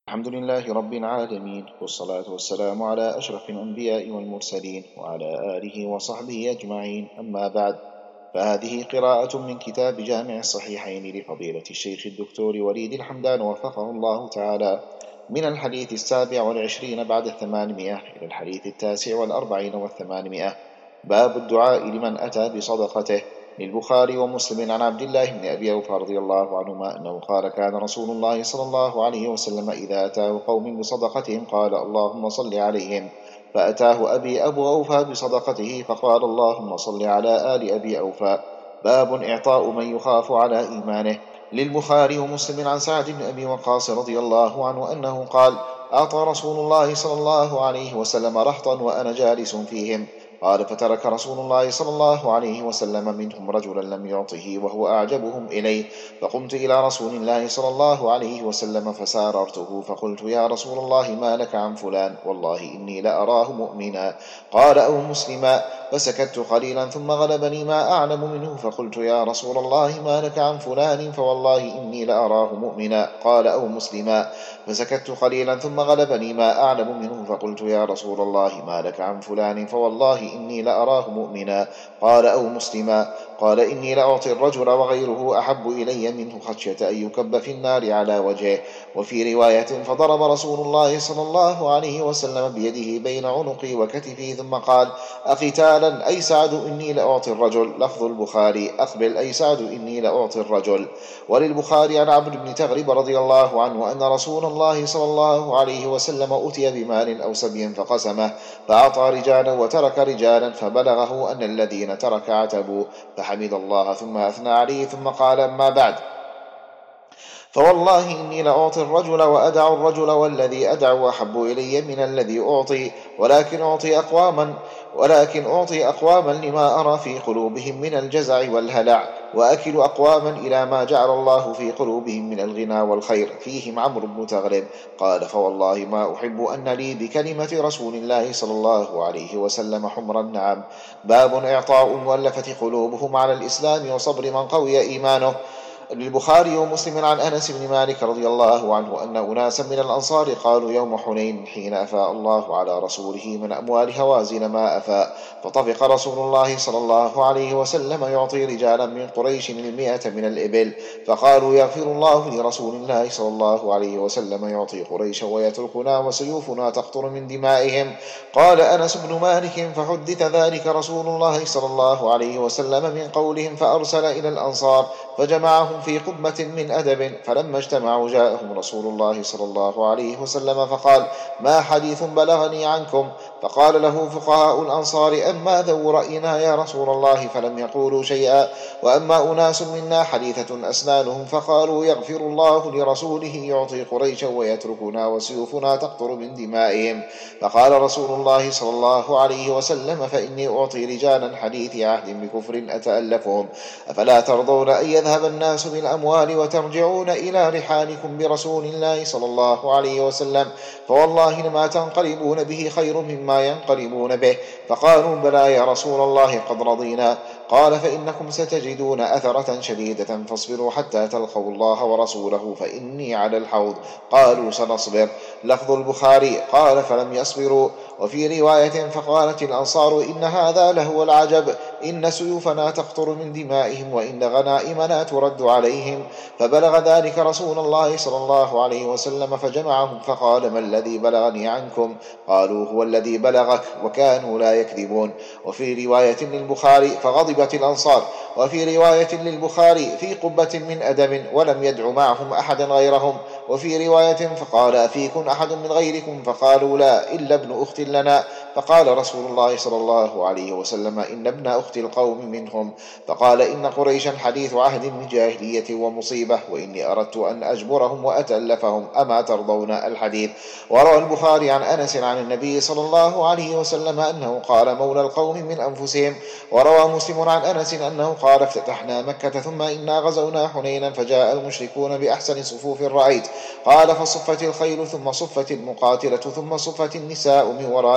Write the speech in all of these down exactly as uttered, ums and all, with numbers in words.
الحمد لله رب العالمين، والصلاة والسلام على أشرف الأنبياء والمرسلين وعلى آله وصحبه أجمعين، أما بعد. فهذه قراءة من كتاب جامع الصحيحين لفضيلة الشيخ الدكتور وليد الحمدان وفقه الله تعالى، من الحديث السابع والعشرين بعد الثمانمائة إلى الحديث التاسع والأربعين والثمانمائة. باب الدعاء لمن أتى بصدقته. للبخاري ومسلم عن عبد الله بن أبي أوفى رضي الله عنهما أنه قال: كان رسول الله صلى الله عليه وسلم إذا أتاه قوم بصدقتهم قال: اللهم صل عليهم. فأتاه أبي أبو أوفى بصدقته فقال: اللهم صل على آل أبي أوفى. باب إعطاء من يخاف على إيمانه. للبخاري ومسلم عن سعد بن أبي وقاص رضي الله عنه أنه قال: أعطى رسول الله صلى الله عليه وسلم رهطا وأنا جالس فيهم. قال: فترك رسول الله صلى الله عليه وسلم منهم رجلا لم يعطه وهو أعجبهم إليه، فقمت إلى رسول الله صلى الله عليه وسلم فساررته فقلت: يا رسول الله، ما لك عن فلان؟ والله إني لأراه مؤمنا. قال: أو مسلما. فسكت قليلا ثم غلبني ما أعلم منه فقلت: يا رسول الله، ما لك عن فلان؟ فوالله إني لأراه مؤمنا. قال: أو مسلما. فسكت قليلا ثم غلبني ما أعلم منه فقلت: يا رسول الله، ما لك عن فلان؟ فوالله إني لأراه مؤمنا. قال: أو مسلما. قال: إني لأعطي الرجل وغيره أحب إلي منه خشية أن يكب في النار على وجهه. وفي رواية: فضرب رسول الله صلى الله عليه وسلم بيده بين عنقي وكتفي ثم قال: أقتالا أي سعد إني لأعطي الرجل. لفظ البخاري: أقبل أي سعد إني لأعطي الرجل. وللبخاري عن عبد بن تغلب رضي الله عنه أن رسول الله صلى الله عليه وسلم أتي بمال أو سبي فقسمه، فأعطى رجالا وترك رجالا، فبلغه أن الذين ترك عتبوا، فحمد الله ثم أثنى عليه ثم قال: أما بعد، فوالله إني لأعطي الرجل وأدع الرجل، والذي أدع أحب إلي من الذي أعطي، ولكن أعطي أقواما ولكن أعطي أقواما لما أرى في قلوبهم من الجزع والهلع، وأكل أقواما إلى ما جعل الله في قلوبهم من الغنى والخير، فيهم عمرو بن تغلب. قال: فوالله ما أحب أن لي بكلمة رسول الله صلى الله عليه وسلم حمر النعم. باب إعطاء المؤلفة قلوبهم على الإسلام وصبر من قوي إيمانه. للبخاري ومسلم عن أنس بن مالك رضي الله عنه أن أناسا من الأنصار قالوا يوم حنين حين أفاء الله على رسوله من أموال هوازن ما أفاء، فطفق رسول الله صلى الله عليه وسلم يعطي رجالا من قريش المئة من الإبل، فقالوا: يغفر الله لرسول الله صلى الله عليه وسلم يعطي قريشا ويتركنا وسيوفنا تقطر من دمائهم. قال أنس بن مالك: فحدث ذلك رسول الله صلى الله عليه وسلم من قولهم، فأرسل إلى الأنصار فجمعهم في قبة من أدب، فلما اجتمعوا جاءهم رسول الله صلى الله عليه وسلم فقال: ما حديث بلغني عنكم؟ فقال له فقهاء الأنصار: أما ذو رأينا يا رسول الله، فلم يقولوا شيئا، وأما أناس منا حديثة أسنانهم فقالوا: يغفر الله لرسوله يعطي قريشا ويتركنا وسيوفنا تقطر من دمائهم. فقال رسول الله صلى الله عليه وسلم: فإني أعطي رجالا حديث عهد بكفر أتألفهم، أفلا ترضون أن يذهب الناس بالأموال وترجعون إلى رحالكم برسول الله صلى الله عليه وسلم؟ فوالله لما تنقلبون به خير مما ينقلبون به. فقالوا: بلى يا رسول الله، قد رضينا. قال: فإنكم ستجدون أثرة شديدة، فاصبروا حتى تلقوا الله ورسوله، فإني على الحوض. قالوا: سنصبر. لفظ البخاري: قال: فلم يصبروا. وفي رواية: فقالت الأنصار: إن هذا لهو العجب، إن سيوفنا تقطر من دمائهم وإن غنائمنا ترد عليهم. فبلغ ذلك رسول الله صلى الله عليه وسلم فجمعهم فقال: ما الذي بلغني عنكم؟ قالوا: هو الذي بلغك، وكانوا لا يكذبون. وفي رواية للبخاري: فغضبت الأنصار. وفي رواية للبخاري: في قبة من أدم، ولم يدع معهم أحدا غيرهم. وفي رواية: فقال: أفيكم أحد من غيركم؟ فقالوا: لا، إلا ابن أخت لنا. فقال رسول الله صلى الله عليه وسلم: إن ابن أخت القوم منهم. فقال: إن قريشا حديث عهد من جاهلية ومصيبة، وإني أردت أن أجبرهم وأتألفهم، أما ترضون الحديث. وروى البخاري عن أنس عن النبي صلى الله عليه وسلم أنه قال: مولى القوم من أنفسهم. وروى مسلم عن أنس أنه قال: افتتحنا مكة ثم إنا غزونا حنينا، فجاء المشركون بأحسن صفوف رأيت. قال: فصفت الخيل ثم صفت المقاتلة ثم صفت النساء من وراء ذلك،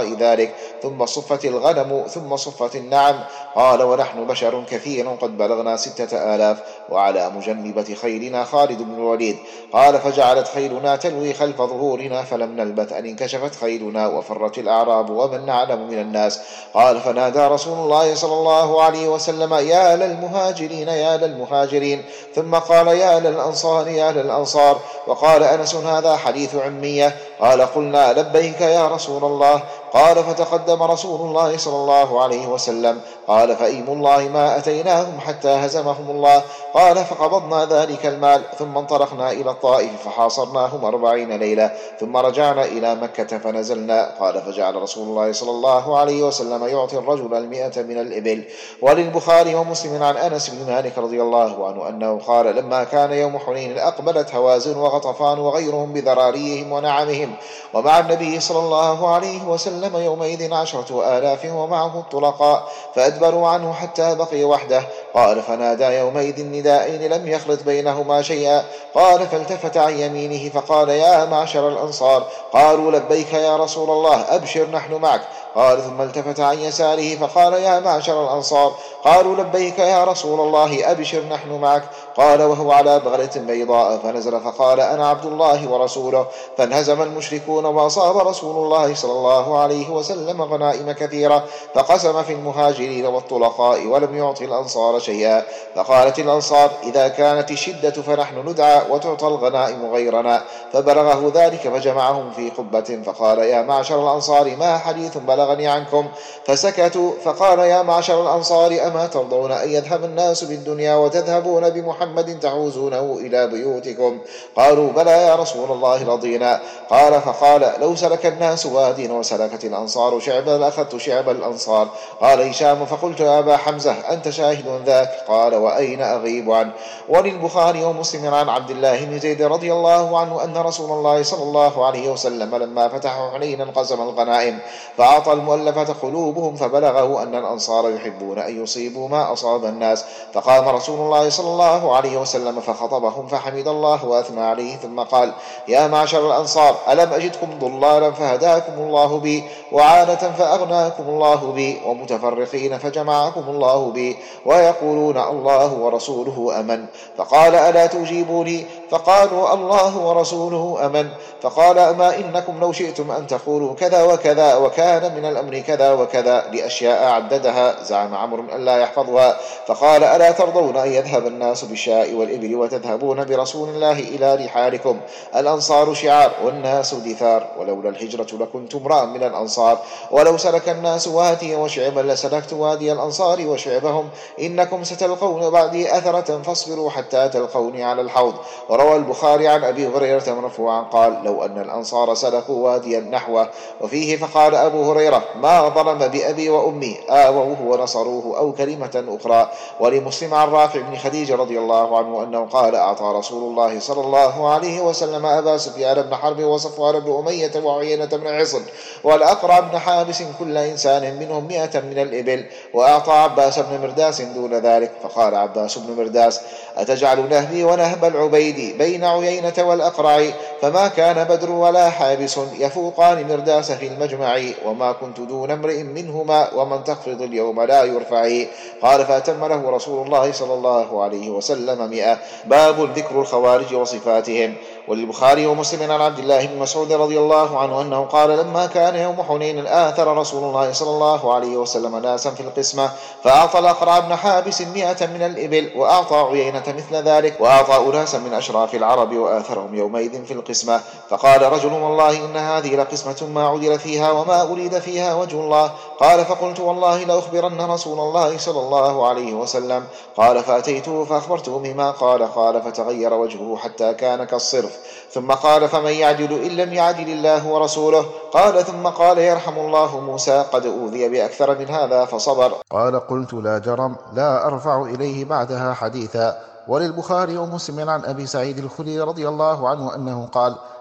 ذلك، ثم صفت الغنم، ثم صفت النعم. قال: ونحن بشر كثير قد بلغنا ستة آلاف، وعلى مجنبة خيلنا خالد بن الوليد. قال: فجعلت خيلنا تلوي خلف ظهورنا، فلم نلبث أن انكشفت خيلنا وفرت الأعراب ومن نعلم من الناس. قال: فنادى رسول الله صلى الله عليه وسلم: يا للمهاجرين يا للمهاجرين، ثم قال: يا للأنصار يا للأنصار. وقال أنس: هذا حديث عمية. قال: قلنا: لبيك يا رسول الله. قال: فتقدم رسول الله صلى الله عليه وسلم. قال: فأيم الله ما أتيناهم حتى هزمهم الله. قال: فقبضنا ذلك المال، ثم انطلقنا إلى الطائف فحاصرناهم أربعين ليلة، ثم رجعنا إلى مكة فنزلنا. قال: فجعل رسول الله صلى الله عليه وسلم يعطي الرجل المئة من الإبل. وللبخاري ومسلم عن أنس بن مالك رضي الله عنه أنه قال: لما كان يوم حنين أقبلت هوازن وغطفان وغيرهم بذراريهم ونعمهم، ومع النبي صلى الله عليه وسلم يومئذ عشرة آلاف ومعه الطلقاء، فأدبروا عنه حتى بقي وحده. قال: فنادى يومئذ نداءين لم يخلط بينهما شيئا. قال: فالتفت عن يمينه فقال: يا معشر الأنصار. قالوا: لبيك يا رسول الله، أبشر نحن معك. قال: ثم التفت عن يساره فقال: يا معشر الأنصار. قالوا: لبيك يا رسول الله، أبشر نحن معك. قال وهو على بغلة بيضاء، فنزل فقال: أنا عبد الله ورسوله. فانهزم المشركون، وأصاب رسول الله صلى الله عليه وسلم غنائم كثيرة، فقسم في المهاجرين والطلقاء، ولم يعطي الأنصار شيئا. فقالت الأنصار: إذا كانت الشدة فنحن ندعى وتعطى الغنائم غيرنا. فبلغه ذلك فجمعهم في قبة، فقال: يا معشر الأنصار، ما حديث بلغني عنكم؟ فسكتوا. فقال: يا معشر الأنصار، أما ترضون أن يذهب الناس بالدنيا وتذهبون بمحمد تحوزونه إلى بيوتكم؟ قالوا: بلى يا رسول الله، رضينا. قال: فقال: لو سلك الناس واديا وسلكت الأنصار شعبا لأخذت شعب الأنصار. قال هشام: فقلت: يا أبا حمزة، أنت شاهد ذاك؟ قال: وأين أغيب عنه؟ وللبخاري ومسلم عن عبد الله بن زيد رضي الله عنه أن رسول الله صلى الله عليه وسلم لما فتحوا حنينا قسم الغنائم، فأعطى المؤلفة قلوبهم، فبلغه أن الأنصار يحبون أن يصيبوا ما أصاب الناس. فقام رسول الله صلى الله عليه وسلم فخطبهم فحمد الله وأثنى عليه، ثم قال: يا معشر الأنصار، ألم أجدكم ضلالا فهداكم الله بي، وعانة فأغناكم الله بي، ومتفرقين فجمعكم الله بي، ويقولون الله ورسوله أمن. فقال: ألا تجيبوني؟ فقالوا: الله ورسوله أمن. فقال: أما إنكم لو شئتم أن تقولوا كذا وكذا، وكان من الأمر كذا وكذا، لأشياء عددها زعم عمرو أن لا يحفظها. فقال: ألا ترضون أن يذهب الناس بالشاء والإبل وتذهبون برسول الله إلى رحالكم؟ الأنصار شعار والناس دثار، ولولا الهجرة لكنت امرأ من الأنصار، ولو سلك الناس واديا وشعبا لسلكت وادي الأنصار وشعبهم. إنكم ستلقون بعدي أثرة، فاصبروا حتى تلقوني على الحوض. وروى البخاري عن أبي هريرة مرفوعا قال: لو أن الأنصار سلكوا واديا نحوه. وفيه فقال أبو هريرة: ما ظلم بأبي وأمي، آووه ونصروه، أو كلمة أخرى. ولمسلم عن رافع بن خديج رضي الله عنه أنه قال: أعطى رسول الله صلى الله عليه وسلم أبا سفيان بن حرب وصفوان بن أمية وعيينة بن عصر والأقرع بن حابس كل إنسان منهم مئة من الإبل، وأعطى عباس بن مرداس دون ذلك. فقال عباس بن مرداس: أتجعل نهبي ونهب العبيد بين عيينة والأقرع؟ فما كان بدر ولا حابس يفوقان مرداس في المجمع، وما كنت دون امرئ منهما، ومن تخفض اليوم لا يرفع. قال: فأتم له رسول الله صلى الله عليه وسلم مئة. باب ذكر الخوارج وصفاتهم. وللبخاري ومسلم عن عبد الله بن مسعود رضي الله عنه أنه قال: لما كان يوم حنين آثر رسول الله صلى الله عليه وسلم ناسا في القسمة، فأعطى الأقرع بن حابس مئة من الإبل، وأعطى عيينة مثل ذلك، وأعطى أناسا من أشراف العرب وآثرهم يومئذ في القسمة. فقال رجل: والله إن هذه لقسمة ما عدل فيها وما أريد فيها وجه الله. قال: فقلت: والله لأخبرن رسول الله صلى الله عليه وسلم. قال: فأتيته فأخبرته بما قال. قال: فتغير وجهه حتى كان كالصرف. ثم قال: فمن يعدل إن لم يعدل الله ورسوله؟ قال: ثم قال: يرحم الله موسى، قد أوذي بأكثر من هذا فصبر. قال: قلت: لا جرم، لا أرفع إليه بعدها حديثا. وللبخاري ومسلم عن أبي سعيد الخدري رضي الله عنه أنه قال: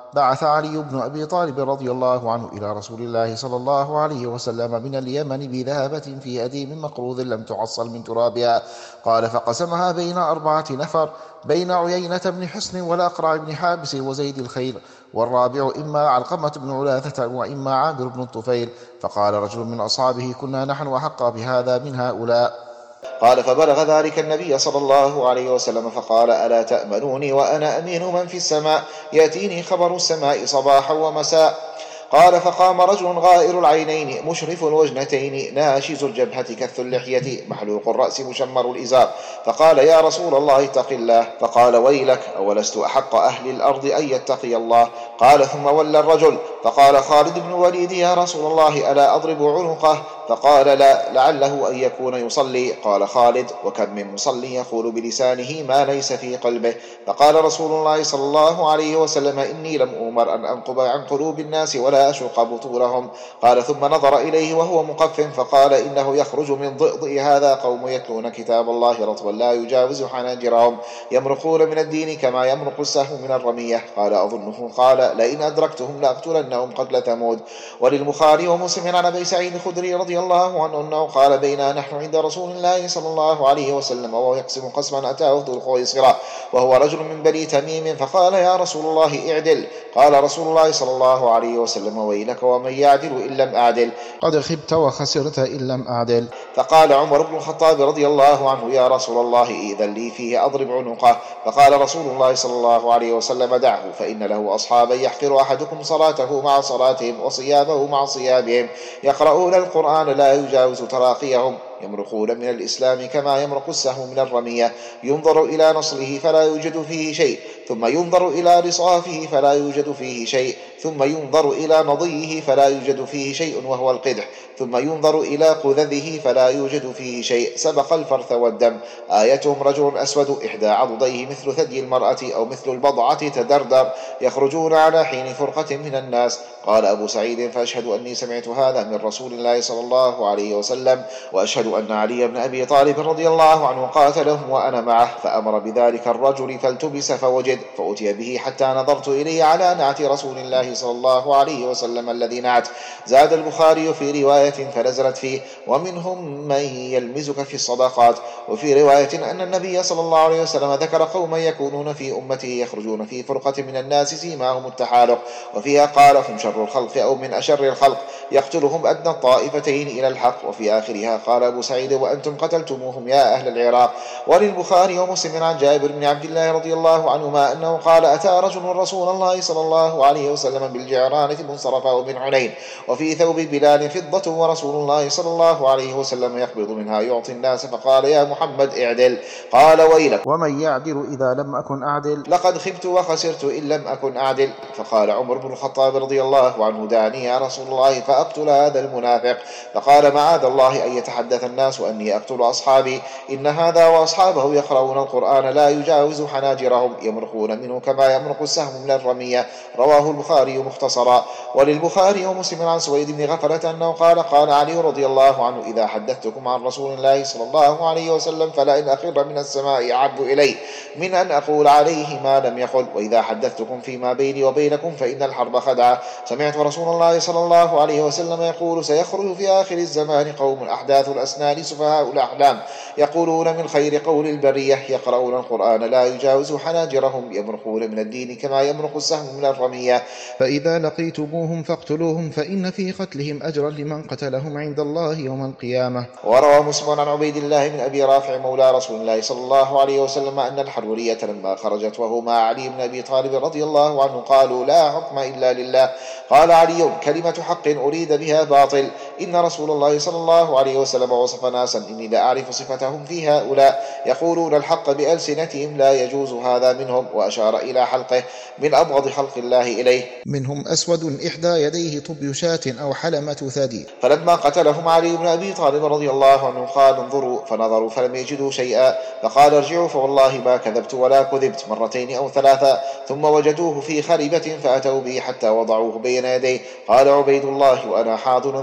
بعث علي بن أبي طالب رضي الله عنه إلى رسول الله صلى الله عليه وسلم من اليمن بذهبة في أديم مقروض لم تعصل من ترابها. قال فقسمها بين أربعة نفر، بين عيينة بن حصن والأقرع بن حابس وزيد الخير، والرابع إما علقمة بن علاثة وإما عامر بن الطفيل. فقال رجل من أصحابه كنا نحن أحق بهذا من هؤلاء. قال فبلغ ذلك النبي صلى الله عليه وسلم فقال ألا تأمنوني وأنا أمين من في السماء يأتيني خبر السماء صباحا ومساء. قال فقام رجل غائر العينين مشرف الوجنتين ناشز الجبهة كث اللحية محلوق الرأس مشمر الإزار، فقال يا رسول الله اتق الله. فقال ويلك أولست أحق أهل الأرض أن يتقي الله؟ قال ثم ولى الرجل فقال خالد بن الوليد يا رسول الله ألا أضرب عنقه؟ فقال لا لعله أن يكون يصلي. قال خالد وكم من مصلي يقول بلسانه ما ليس في قلبه. فقال رسول الله صلى الله عليه وسلم إني لم أؤمر أن أنقب عن قلوب الناس ولا أشق بطونهم. قال ثم نظر إليه وهو مقف فقال إنه يخرج من ضئضئ هذا قوم يتلون كتاب الله رطبا لا يجاوز حناجرهم يمرقون من الدين كما يمرق السهم من الرمية. قال أظنه قال لئن أدركتهم لأقتلنهم قتل ثمود. وللبخاري ومسلم عن أبي سعيد الخدري رضي الله عنه أنه قال بينا نحن عند رسول الله صلى الله عليه وسلم وهو يقسم قسما أتاه ذو الخويصرة وهو رجل من بني تميم فقال يا رسول الله اعدل. قال رسول الله صلى الله عليه وسلم ويلك ومن يعدل إن لم أعدل؟ قد خبت وخسرت إن لم أعدل. فقال عمر بن الخطاب رضي الله عنه يا رسول الله إذن لي فيه أضرب عنقه. فقال رسول الله صلى الله عليه وسلم دعه فإن له أصحابا يحقر أحدكم صلاته مع صلاتهم وصيامه مع صيامهم يقرؤون القرآن لا يجاوز تراقيهم يمرقون من الإسلام كما يمرق السهم من الرمية ينظر إلى نصله فلا يوجد فيه شيء ثم ينظر إلى رصافه فلا يوجد فيه شيء ثم ينظر إلى نضيه فلا يوجد فيه شيء وهو القدح ثم ينظر إلى قذذه فلا يوجد فيه شيء سبق الفرث والدم. آيتهم رجل أسود إحدى عضديه مثل ثدي المرأة أو مثل البضعة تدردر يخرجون على حين فرقة من الناس. قال أبو سعيد فأشهد أني سمعت هذا من رسول الله صلى الله عليه وسلم وأشهد أن علي بن أبي طالب رضي الله عنه قاتلهم وأنا معه فأمر بذلك الرجل فالتبس فوجد فأتي به حتى نظرت إليه على نعت رسول الله صلى الله عليه وسلم الذي نعت. زاد البخاري في رواية فنزلت فيه ومنهم من يلمزك في الصدقات. وفي رواية أن النبي صلى الله عليه وسلم ذكر قوما يكونون في أمته يخرجون في فرقة من الناس سيماهم التحالق وفيها قال هم شر الخلق أو من أشر الخلق يقتلهم أدنى الطائفتين إلى الحق. وفي آخرها قال أبو سعيد وأنتم قتلتموهم يا أهل العراق. وللبخاري ومسلم عن جابر بن عبد الله رضي الله عنهما أنه قال أتى رجل رسول الله صلى الله عليه وسلم بالجعرانة منصرفة من عنين وفي ثوب بلال فضة ورسول الله صلى الله عليه وسلم يقبض منها يعطي الناس فقال يا محمد اعدل. قال ويلك ومن يعدل إذا لم أكن أعدل؟ لقد خبت وخسرت إن لم أكن أعدل. فقال عمر بن الخطاب رضي الله عنه دعني يا رسول الله فأقتل هذا المنافق. فقال معاذ الله أن يتحدث الناس وأني أقتل أصحابي إن هذا وأصحابه يقرؤون القرآن لا يجاوز حناجرهم يمرقون منه كما يمرق السهم من الرمية. رواه البخاري مختصرا. وللبخاري ومسلم عن سويد بن غفلة أنه قال قال علي رضي الله عنه إذا حدثتكم عن رسول الله صلى الله عليه وسلم فلئن أخر من السماء أحب إلي من أن أقول عليه ما لم يقل وإذا حدثتكم فيما بيني وبينكم فإن الحرب خدعة. سمعت رسول الله صلى الله عليه وسلم يقول سيخرج في آخر الزمان قوم أحداث الأسنان سفهاء الأحلام يقولون من خير قول البرية يقرؤون القرآن لا يجاوز حناجرهم يمرقون من الدين كما يمرق السهم من الرمية فإذا لقيتموهم فاقتلوهم فإن في قتلهم أجرا لمن قتلهم عند الله يوم القيامة. وروى مسلم عن عبيد الله من أبي رافع مولى رسول الله صلى الله عليه وسلم أن الحرورية لما خرجت وهو مع علي بن أبي طالب رضي الله عنه قالوا لا حكم إلا لله. قال علي كلمة حق أريد بها باطل إن رسول الله صلى الله عليه وسلم وصف ناسا إني لا أعرف صفتهم في هؤلاء يقولون الحق بألسنتهم لا يجوز هذا منهم وأشار إلى حلقه من أبغض خلق الله إليه منهم أسود إحدى يديه طبي شاة أو حلمة ثدي. فلما قتلهم علي بن أبي طالب رضي الله عنه قال انظروا فنظروا فلم يجدوا شيئا فقال ارجعوا فوالله ما كذبت ولا كذبت مرتين أو ثلاثا ثم وجدوه في خربة فأتوا به حتى وضعوه بين يديه. قال عبيد الله وأنا حاضر ذلك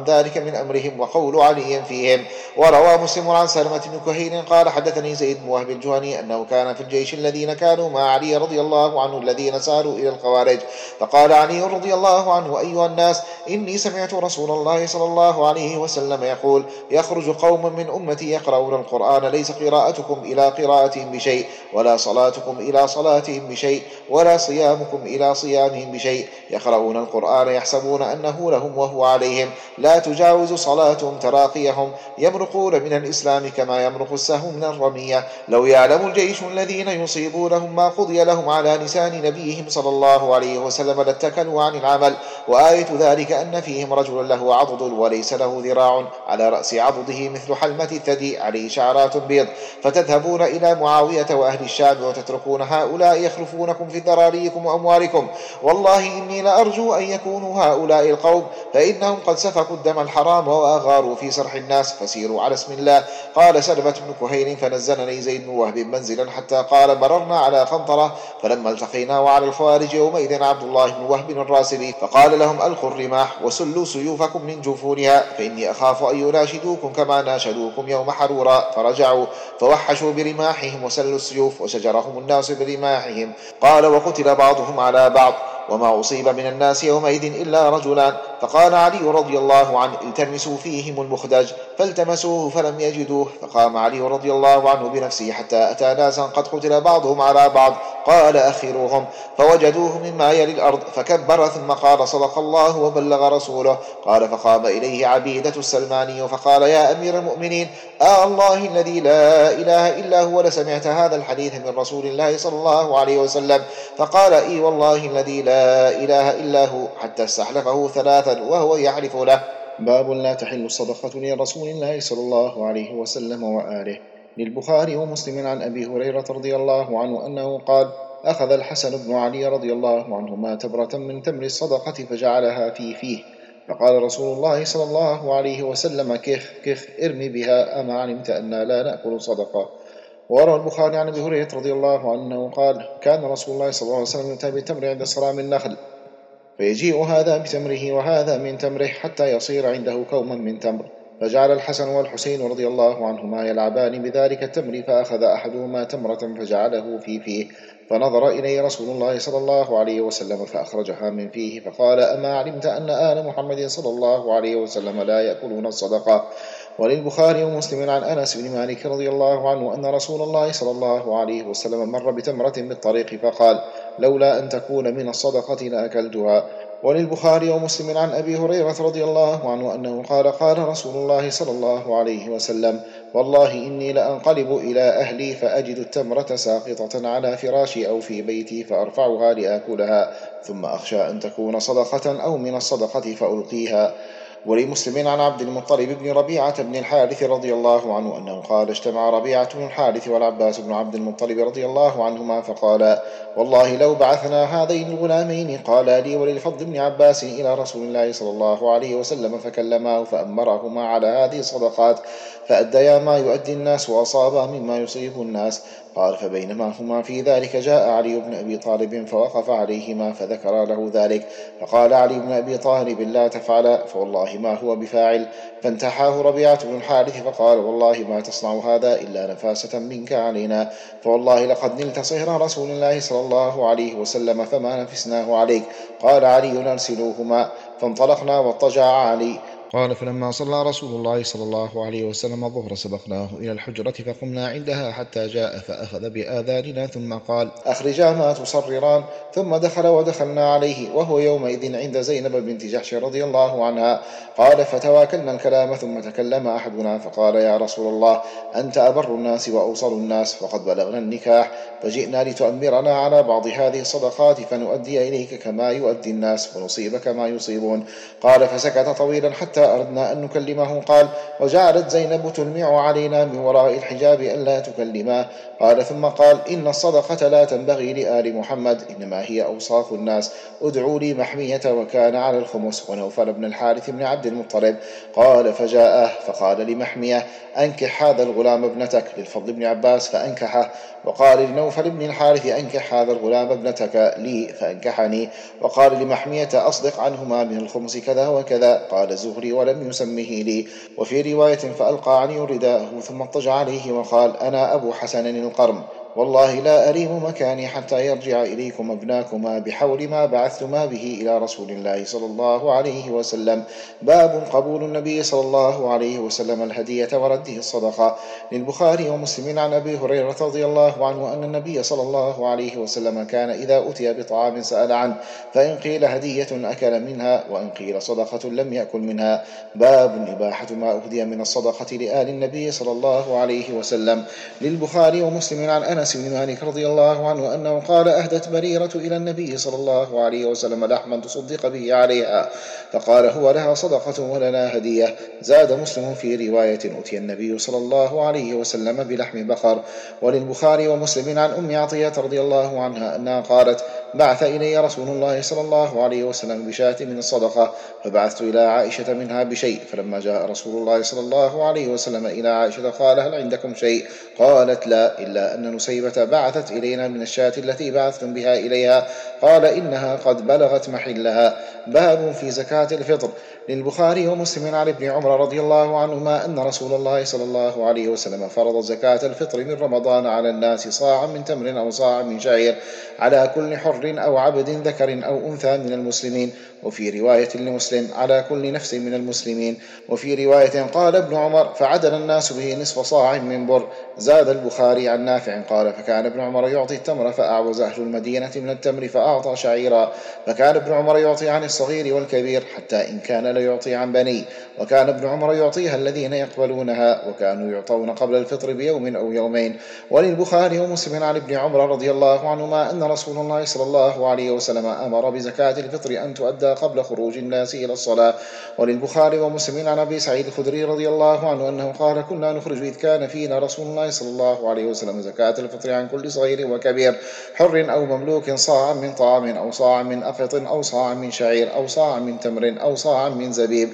من أمرهم وقول علي فيهم. وروى مسلم عن سلمة بن كهيل قال حدثني زيد بن وهب الجهني أنه كان في الجيش الذين كانوا مع علي رضي الله عنه الذين ساروا إلى الخوارج، فقال علي رضي الله عنه: أيها الناس، إني سمعت رسول الله صلى الله عليه وسلم يقول: يخرج قوم من أمتي يقرؤون القرآن ليس قراءتكم إلى قراءتهم بشيء، ولا صلاتكم إلى صلاتهم بشيء، ولا صيامكم إلى صيامهم بشيء، يقرؤون القرآن يحسبون أنه لهم وهو عليهم، لا تجاوز صلاتهم تراقيهم، يمرقون من الإسلام كما يمرق السهم من الرمية. لو يعلم الجيش الذين يصيبونهم ما قضي لهم على لسان نبيهم صلى الله عليه وسلم لاتكلوا عن العمل. وآية ذلك أن فيهم رجل له عضد وليس له ذراع، على رأس عضده مثل حلمة الثدي عليه شعرات بيض، فتذهبون إلى معاوية وأهل الشام وتتركون هؤلاء يخلفونكم في ذراريكم وأموالكم. والله إني لأرجو أن يكونوا هؤلاء القوم، فإنهم قد سفكوا الدم الحرام وأغاروا في سرح الناس، فسيروا على اسم الله. قال سلمة بن كهيل: فنزلني زيد بن وهب منزلا حتى قال: مررنا على قنطرة، فلما التقينا وعلى الخوارج يومئذ عبد الله بن وهب الراسبي، فقال لهم: ألقوا الرماح وسلوا سيوفكم من جفونها، فإني أخاف أن يناشدوكم كما ناشدوكم يوم حرورا. فرجعوا فوحشوا برماحهم وسلوا السيوف، وشجرهم الناس برماحهم. قال: وقتل بعضهم على بعض، وما أصيب من الناس يومئذ إلا رجلان. فقال علي رضي الله عنه: التمسوا فيهم المخدج، فالتمسوه فلم يجدوه، فقام علي رضي الله عنه بنفسه حتى أتى ناسا قد قتل بعضهم على بعض، قال: أخروهم، فوجدوه مما يلي الأرض، فكبر ثم قال: صدق الله وبلغ رسوله. قال: فقام إليه عبيدة السلماني فقال: يا أمير المؤمنين، آه الله الذي لا إله إلا هو لسمعت هذا الحديث من رسول الله صلى الله عليه وسلم؟ فقال: إي والله الذي لا إله إلا هو، حتى استحلفه ثلاثا وهو يحلف له. باب لا تحل الصدقة لرسول الله صلى الله عليه وسلم وآله. للبخاري ومسلم عن أبي هريرة رضي الله عنه أنه قال: أخذ الحسن بن علي رضي الله عنهما تبرة من تمر الصدقة فجعلها في فيه، فقال رسول الله صلى الله عليه وسلم: كخ كخ ارمي بها، أما علمت أننا لا نأكل صدقة. وروى البخاري عن أبي هريرة رضي الله عنه قال: كان رسول الله صلى الله عليه وسلم يؤتى بالتمر عند صرام النخل، فيجيء هذا بتمره وهذا من تمره حتى يصير عنده كوما من تمر، فجعل الحسن والحسين رضي الله عنهما يلعبان بذلك التمر، فأخذ أحدهما تمرة فجعله في فيه، فنظر إليه رسول الله صلى الله عليه وسلم فأخرجها من فيه، فقال: أما علمت أن آل محمد صلى الله عليه وسلم لا يأكلون الصدقة؟ وللبخاري ومسلم عن أنس بن مالك رضي الله عنه أن رسول الله صلى الله عليه وسلم مر بتمرة بالطريق فقال: لولا أن تكون من الصدقة لأكلتها. وللبخاري ومسلم عن أبي هريرة رضي الله عنه أنه قال: قال رسول الله صلى الله عليه وسلم: والله إني لأنقلب إلى أهلي فأجد التمرة ساقطة على فراشي أو في بيتي فأرفعها لآكلها، ثم أخشى أن تكون صدقة أو من الصدقة فألقيها. ولمسلم عن عبد المطلب بن ربيعة بن الحارث رضي الله عنه أنه قال: اجتمع ربيعة بن الحارث والعباس بن عبد المطلب رضي الله عنهما فقالا: والله لو بعثنا هذين الغلامين، قال لي وللفضل بن عباس، إلى رسول الله صلى الله عليه وسلم فكلماه فأمرهما على هذه الصدقات، فأديا ما يؤدي الناس وأصابا مما يصيب الناس. قال: فبينما هما في ذلك جاء علي بن أبي طالب فوقف عليهما فذكر له ذلك، فقال علي بن أبي طالب: لا تفعل، فوالله ما هو بفاعل. فانتحاه ربيعة بن الحارث فقال: والله ما تصنع هذا إلا نفاسة منك علينا، فوالله لقد نلت صهر رسول الله صلى الله عليه وسلم فما نفسناه عليك. قال علي: أرسلوهما. فانطلقنا واضطجع علي. قال: فلما صلى رسول الله صلى الله عليه وسلم الظهر سبقناه إلى الحجرة فقمنا عندها حتى جاء فأخذ بآذاننا ثم قال: أخرجا ما تصرران. ثم دخل ودخلنا عليه وهو يومئذ عند زينب بنت جحش رضي الله عنها. قال: فتواكلنا الكلام ثم تكلم أحدنا فقال: يا رسول الله، أنت أبر الناس وأوصل الناس، وقد بلغنا النكاح، فجئنا لتؤمرنا على بعض هذه الصدقات فنؤدي إليك كما يؤدي الناس ونصيب كما يصيبون. قال: فسكت طويلا حتى أردنا أن نكلمه. قال: وجعلت زينب تلمع علينا من وراء الحجاب ألا تكلما. قال: ثم قال: إن الصدقة لا تنبغي لآل محمد، إنما هي أوصاف الناس، ادعوا لي محمية وكان على الخمس ونوفل بن الحارث بن عبد المطلب. قال: فجاءه فقال لمحمية: أنكح هذا الغلام ابنتك، للفضل بن عباس فأنكحه. وقال لنوفل بن الحارث: أنكح هذا الغلام ابنتك لي فأنكحني. وقال لمحمية: أصدق عنهما من الخمس كذا وكذا. قال الزهري لي ولم يسمه لي. وفي رواية فألقى عني رداءه ثم اضطجع عليه وقال: أنا أبو حسن القرن، والله لا أريم مكاني حتى يرجع إليكم ابناكما بحول ما بعثتما به إلى رسول الله صلى الله عليه وسلم. باب قبول النبي صلى الله عليه وسلم الهدية ورده الصدقة. للبخاري ومسلم عن أبي هريرة رضي الله عنه أن النبي صلى الله عليه وسلم كان إذا أتي بطعام سأل عنه، فإن قيل هدية أكل منها، وإن قيل صدقة لم يأكل منها. باب إباحة ما أهدي من الصدقة لآل النبي صلى الله عليه وسلم. للبخاري ومسلم عن أنس بن مالك رضي الله عنه أنه قال: أهدت بريرة إلى النبي صلى الله عليه وسلم لحما تصدق به عليها، فقال: هو لها صدقة ولنا هدية. زاد مسلم في رواية: أتي النبي صلى الله عليه وسلم بلحم بقر. وللبخاري ومسلم عن أم عطية رضي الله عنها أنها قالت: بعث إلي رسول الله صلى الله عليه وسلم بشاة من الصدقة، فبعثت إلى عائشة منها بشيء، فلما جاء رسول الله صلى الله عليه وسلم إلى عائشة قال: هل عندكم شيء؟ قالت: لا، إلا أن نسيبة بعثت إلينا من الشاة التي بعثتم بها إليها. قال: إنها قد بلغت محلها. باب في زكاة الفطر. للبخاري ومسلم عن ابن عمر رضي الله عنهما أن رسول الله صلى الله عليه وسلم فرض زكاة الفطر من رمضان على الناس صاعا من تمر أو صاعا من شعير على كل حر أو عبد ذكر أو أنثى من المسلمين. وفي رواية لمسلم: على كل نفس من المسلمين. وفي رواية قال ابن عمر: فعدل الناس به نصف صاع من بر. زاد البخاري عن نافع قال: فكان ابن عمر يعطي التمر فأعوز أهل المدينة من التمر فأعطى شعيرا، فكان ابن عمر يعطي عن الصغير والكبير حتى إن كان ليعطي عن بني، وكان ابن عمر يعطيها الذين يقبلونها، وكانوا يعطون قبل الفطر بيوم أو يومين. وللبخاري ومسلم عن ابن عمر رضي الله عنهما أن رسول الله صلى الله عليه وسلم أمر بزكاة الفطر أن تؤدى قبل خروج الناس إلى الصلاة. وللبخاري ومسلم عن أبي سعيد الخدري رضي الله عنه أنه قال: كنا نخرج إذ كان فينا رسول الله صلى الله عليه وسلم زكاة الفطر عن كل صغير وكبير حر أو مملوك صاعا من طعام أو صاعا من أقط أو صاعا من شعير أو صاعا من تمر أو صاعا من زبيب،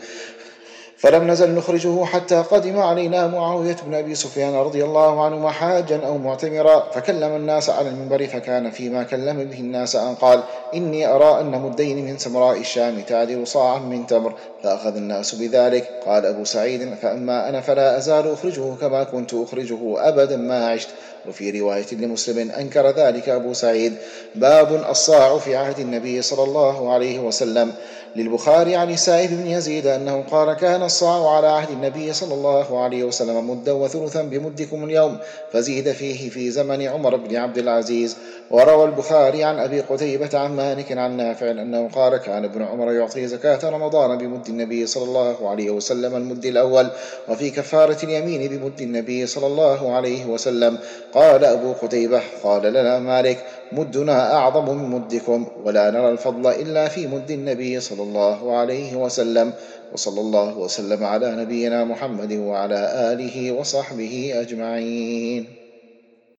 فلم نزل نخرجه حتى قدم علينا معاوية بن أبي سفيان رضي الله عنه حاجا أو معتمرا، فكلم الناس على المنبر، فكان فيما كلم به الناس أن قال: إني أرى أن مدين من سمراء الشام تعدل صاعا من تمر، فأخذ الناس بذلك. قال أبو سعيد: فأما أنا فلا أزال أخرجه كما كنت أخرجه أبدا ما عشت. وفي رواية لمسلم أنكر ذلك أبو سعيد. باب الصاع في عهد النبي صلى الله عليه وسلم. للبخاري عن سائب بن يزيد أنه قال: كان الصاع على عهد النبي صلى الله عليه وسلم مدا وثلثا بمدكم اليوم، فزيد فيه في زمن عمر بن عبد العزيز. وروى البخاري عن أبي قتيبة عن مالك عن نافع أنه قال: كان ابن عمر يعطي زكاة رمضان بمد النبي صلى الله عليه وسلم المد الأول، وفي كفارة اليمين بمد النبي صلى الله عليه وسلم. قال أبو قتيبة: قال لنا مالك: مدنا أعظم من مدكم، ولا نرى الفضل إلا في مد النبي صلى الله عليه وسلم. وصلى الله وسلم على نبينا محمد وعلى آله وصحبه أجمعين.